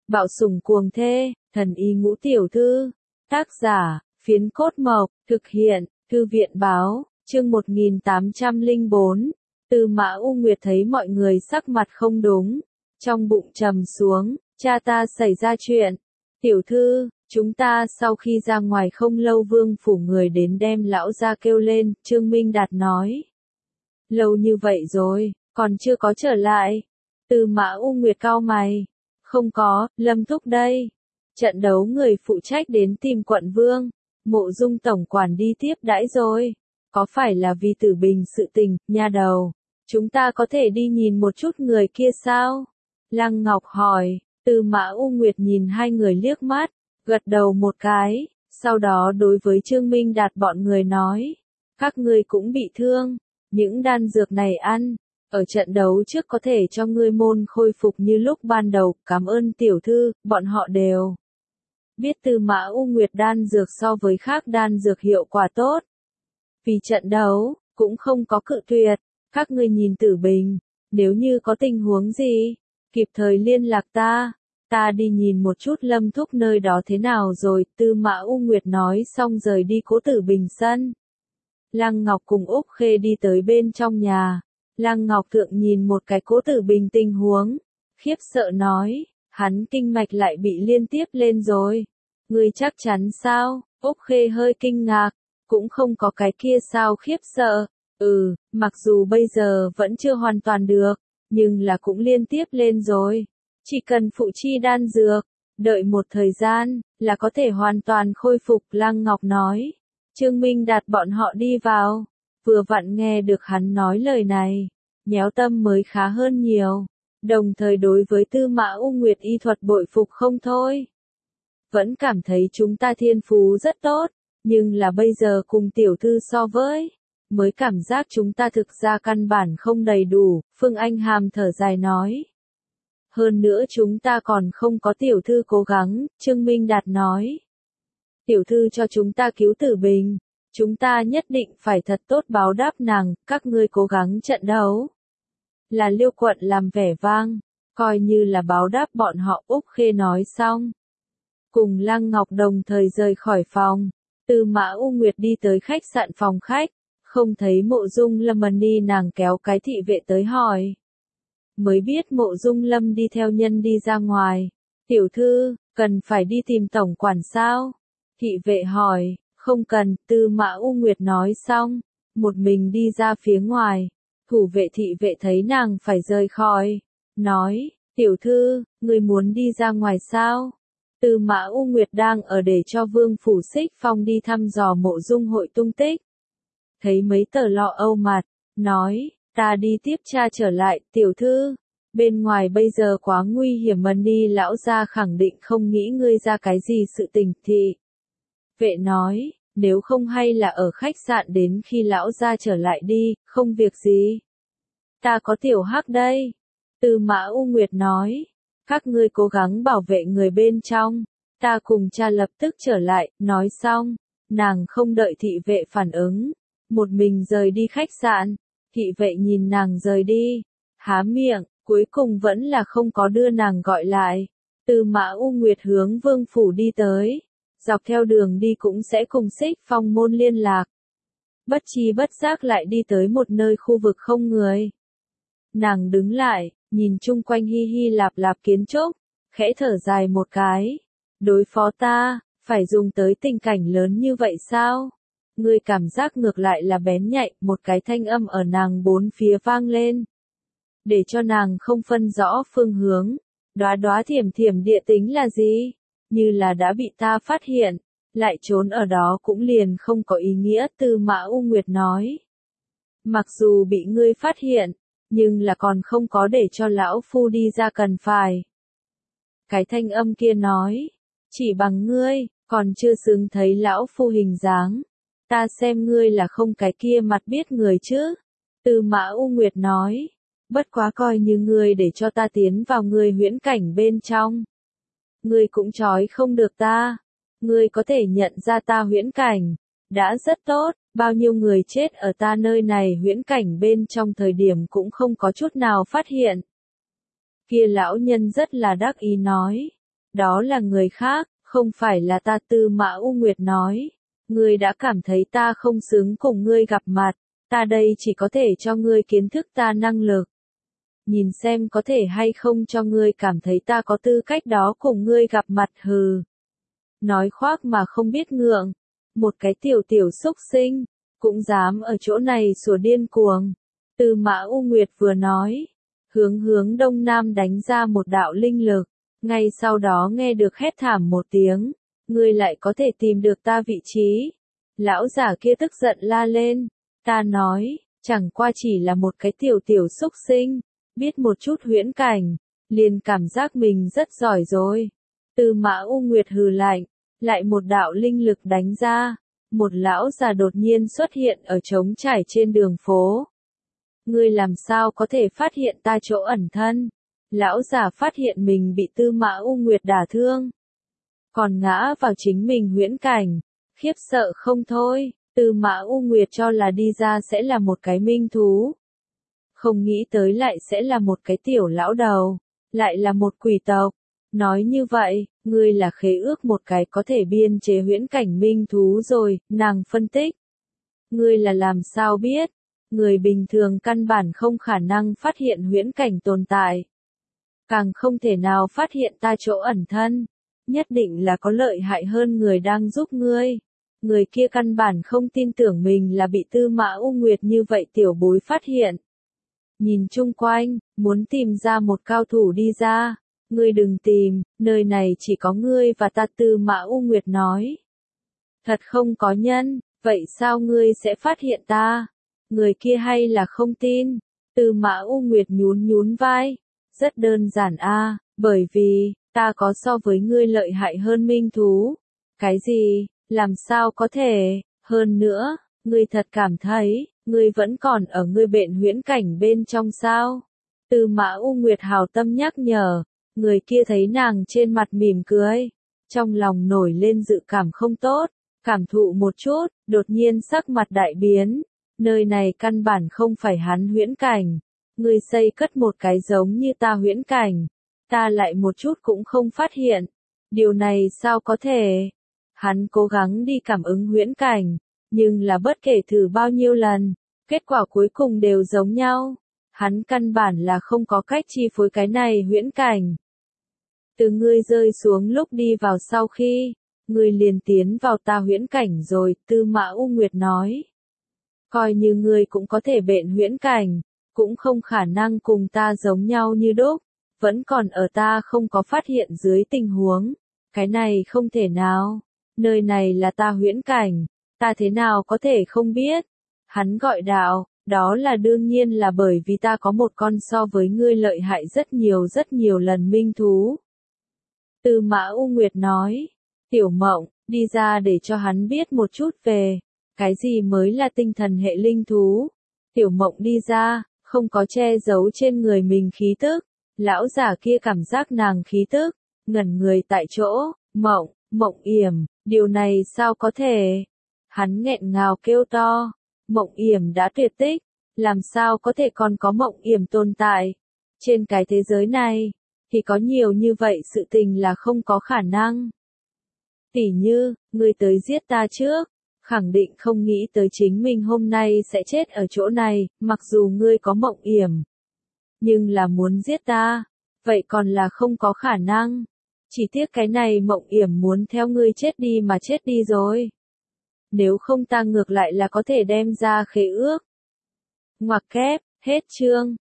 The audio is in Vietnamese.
Bạo sủng cuồng thê, thần y ngũ tiểu thư. Tác giả, Phiến Cốt Mộc, thực hiện, Thư viện báo, chương 1804. Tư Mã U Nguyệt thấy mọi người sắc mặt không đúng, trong bụng trầm xuống, cha ta xảy ra chuyện. Tiểu thư, chúng ta sau khi ra ngoài không lâu Vương phủ người đến đem lão gia kêu lên, Trương Minh Đạt nói. Lâu như vậy rồi, còn chưa có trở lại. Tư Mã U Nguyệt cau mày. Không có, Lâm Thúc đây. Trận đấu người phụ trách đến tìm quận Vương. Mộ Dung tổng quản đi tiếp đãi rồi. Có phải là vì Tử Bình sự tình, nha đầu? Chúng ta có thể đi nhìn một chút người kia sao? Lăng Ngọc hỏi. Tư Mã U Nguyệt nhìn hai người liếc mắt, gật đầu một cái, sau đó đối với Trương Minh Đạt bọn người nói. Các ngươi cũng bị thương, những đan dược này ăn, ở trận đấu trước có thể cho ngươi môn khôi phục như lúc ban đầu, cảm ơn tiểu thư, bọn họ đều biết Tư Mã U Nguyệt đan dược so với khác đan dược hiệu quả tốt. Vì trận đấu, cũng không có cự tuyệt, các ngươi nhìn Tử Bình, nếu như có tình huống gì, kịp thời liên lạc ta đi nhìn một chút Lâm Thúc nơi đó thế nào rồi, Tư Mã U Nguyệt nói xong rời đi Cố Tử Bình sân. Lăng Ngọc cùng Úc Khê đi tới bên trong nhà, Lăng Ngọc thượng nhìn một cái Cố Tử Bình tình huống, khiếp sợ nói, hắn kinh mạch lại bị liên tiếp lên rồi. Ngươi chắc chắn sao? Úc Khê hơi kinh ngạc, cũng không có cái kia sao khiếp sợ. Mặc dù bây giờ vẫn chưa hoàn toàn được, nhưng là cũng liên tiếp lên rồi. Chỉ cần phụ chi đan dược, đợi một thời gian, là có thể hoàn toàn khôi phục, Lăng Ngọc nói. Trương Minh Đạt bọn họ đi vào, vừa vặn nghe được hắn nói lời này, nhéo tâm mới khá hơn nhiều, đồng thời đối với Tư Mã U Nguyệt y thuật bội phục không thôi. Vẫn cảm thấy chúng ta thiên phú rất tốt, nhưng là bây giờ cùng tiểu thư so với, mới cảm giác chúng ta thực ra căn bản không đầy đủ, Phương Anh Hàm thở dài nói. Hơn nữa chúng ta còn không có tiểu thư cố gắng, Trương Minh Đạt nói. Tiểu thư cho chúng ta cứu Tử Bình, chúng ta nhất định phải thật tốt báo đáp nàng, các ngươi cố gắng trận đấu. Là Liêu quận làm vẻ vang, coi như là báo đáp bọn họ, Úc Khê nói xong. Cùng Lăng Ngọc đồng thời rời khỏi phòng, Tư Mã U Nguyệt đi tới khách sạn phòng khách, không thấy Mộ Dung Lâm đi, nàng kéo cái thị vệ tới hỏi. Mới biết Mộ Dung Lâm đi theo nhân đi ra ngoài. Tiểu thư, cần phải đi tìm tổng quản sao? Thị vệ hỏi, không cần, Tư Mã U Nguyệt nói xong, một mình đi ra phía ngoài. Thủ vệ thị vệ thấy nàng phải rời khỏi, nói, tiểu thư, người muốn đi ra ngoài sao? Tư Mã U Nguyệt đang ở để cho Vương Phủ Xích Phong đi thăm dò Mộ Dung hội tung tích. Thấy mấy tờ lọ âu mặt, nói, ta đi tiếp tra trở lại, tiểu thư. Bên ngoài bây giờ quá nguy hiểm, đi lão gia khẳng định không nghĩ ngươi ra cái gì sự tình. Thị vệ nói, nếu không hay là ở khách sạn đến khi lão gia trở lại đi, không việc gì. Ta có tiểu hắc đây. Tư Mã U Nguyệt nói, các ngươi cố gắng bảo vệ người bên trong, ta cùng cha lập tức trở lại, nói xong, nàng không đợi thị vệ phản ứng, một mình rời đi khách sạn. Thị vệ nhìn nàng rời đi, há miệng, cuối cùng vẫn là không có đưa nàng gọi lại. Tư Mã U Nguyệt hướng Vương phủ đi tới, dọc theo đường đi cũng sẽ cùng Xích Phong môn liên lạc. Bất chi bất giác lại đi tới một nơi khu vực không người. Nàng đứng lại, nhìn chung quanh hi hi lạp lạp kiến trúc, khẽ thở dài một cái. Đối phó ta, phải dùng tới tình cảnh lớn như vậy sao? Ngươi cảm giác ngược lại là bén nhạy, một cái thanh âm ở nàng bốn phía vang lên. Để cho nàng không phân rõ phương hướng, đóa đóa thiểm thiểm địa tính là gì? Như là đã bị ta phát hiện, lại trốn ở đó cũng liền không có ý nghĩa, Tư Mã U Nguyệt nói. Mặc dù bị ngươi phát hiện, nhưng là còn không có để cho lão phu đi ra cần phải. Cái thanh âm kia nói, chỉ bằng ngươi, còn chưa xứng thấy lão phu hình dáng. Ta xem ngươi là không cái kia mặt biết người chứ. Tư Mã U Nguyệt nói, bất quá coi như ngươi để cho ta tiến vào ngươi huyễn cảnh bên trong. Ngươi cũng trói không được ta. Ngươi có thể nhận ra ta huyễn cảnh, đã rất tốt, bao nhiêu người chết ở ta nơi này huyễn cảnh bên trong thời điểm cũng không có chút nào phát hiện. Kia lão nhân rất là đắc ý nói, Đó là người khác, không phải là ta. Tư Mã U Nguyệt nói. Ngươi đã cảm thấy ta không xứng cùng ngươi gặp mặt, ta đây chỉ có thể cho ngươi kiến thức ta năng lực. Nhìn xem có thể hay không cho ngươi cảm thấy ta có tư cách đó cùng ngươi gặp mặt. Hừ. Nói khoác mà không biết ngượng. Một cái tiểu xúc sinh, cũng dám ở chỗ này sủa điên cuồng. Tư Mã U Nguyệt vừa nói, hướng đông nam đánh ra một đạo linh lực, ngay sau đó nghe được hét thảm một tiếng, ngươi lại có thể tìm được ta vị trí. Lão giả kia tức giận la lên, ta nói, chẳng qua chỉ là một cái tiểu xúc sinh, biết một chút huyễn cảnh, liền cảm giác mình rất giỏi rồi. Tư Mã U Nguyệt hừ lạnh, lại một đạo linh lực đánh ra, một lão già đột nhiên xuất hiện ở trống trải trên đường phố. Ngươi làm sao có thể phát hiện ta chỗ ẩn thân? Lão già phát hiện mình bị Tư Mã U Nguyệt đả thương, còn ngã vào chính mình huyễn cảnh, khiếp sợ không thôi. Tư Mã U Nguyệt cho là đi ra sẽ là một cái minh thú, không nghĩ tới lại sẽ là một cái tiểu lão đầu, lại là một quỷ tộc. Nói như vậy, ngươi là khế ước một cái có thể biên chế huyễn cảnh minh thú rồi, nàng phân tích. Ngươi là làm sao biết? Người bình thường căn bản không khả năng phát hiện huyễn cảnh tồn tại. Càng không thể nào phát hiện ta chỗ ẩn thân. Nhất định là có lợi hại hơn người đang giúp ngươi. Người kia căn bản không tin tưởng mình là bị Tư Mã U Nguyệt như vậy tiểu bối phát hiện. Nhìn chung quanh, muốn tìm ra một cao thủ đi ra. Ngươi đừng tìm, nơi này chỉ có ngươi và ta. Tư Mã U Nguyệt nói. Thật không có nhân, vậy sao ngươi sẽ phát hiện ta? Người kia hay là không tin? Tư Mã U Nguyệt nhún vai. Rất đơn giản a, bởi vì, ta có so với ngươi lợi hại hơn minh thú. Cái gì? Làm sao có thể? Hơn nữa, ngươi thật cảm thấy, ngươi vẫn còn ở ngươi bệnh huyễn cảnh bên trong sao? Tư Mã U Nguyệt hào tâm nhắc nhở. Người kia thấy nàng trên mặt mỉm cười, trong lòng nổi lên dự cảm không tốt, cảm thụ một chút, đột nhiên sắc mặt đại biến. Nơi này căn bản không phải hắn huyễn cảnh. Ngươi xây cất một cái giống như ta huyễn cảnh, ta lại một chút cũng không phát hiện. Điều này sao có thể? Hắn cố gắng đi cảm ứng huyễn cảnh, nhưng là bất kể thử bao nhiêu lần, kết quả cuối cùng đều giống nhau. Hắn căn bản là không có cách chi phối cái này huyễn cảnh. Từ ngươi rơi xuống lúc đi vào sau khi, ngươi liền tiến vào ta huyễn cảnh rồi. Tư Mã U Nguyệt nói. Coi như ngươi cũng có thể bệnh huyễn cảnh, cũng không khả năng cùng ta giống nhau như đúc, vẫn còn ở ta không có phát hiện dưới tình huống. Cái này không thể nào, nơi này là ta huyễn cảnh, ta thế nào có thể không biết? Hắn gọi đạo, đó là đương nhiên là bởi vì ta có một con so với ngươi lợi hại rất nhiều lần minh thú. Tư Mã U Nguyệt nói, Tiểu Mộng, đi ra để cho hắn biết một chút về, cái gì mới là tinh thần hệ linh thú. Tiểu Mộng đi ra, không có che giấu trên người mình khí tức, lão giả kia cảm giác nàng khí tức, ngẩn người tại chỗ. Mộng Yểm, điều này sao có thể? Hắn nghẹn ngào kêu to, Mộng Yểm đã tuyệt tích, làm sao có thể còn có Mộng Yểm tồn tại? Trên cái thế giới này, thì có nhiều như vậy sự tình là không có khả năng. Tỉ như, ngươi tới giết ta trước, khẳng định không nghĩ tới chính mình hôm nay sẽ chết ở chỗ này, mặc dù ngươi có Mộng Yểm. Nhưng là muốn giết ta, vậy còn là không có khả năng. Chỉ tiếc cái này Mộng Yểm muốn theo ngươi chết đi mà chết đi rồi. Nếu không ta ngược lại là có thể đem ra khế ước. Ngoặc kép, hết chương.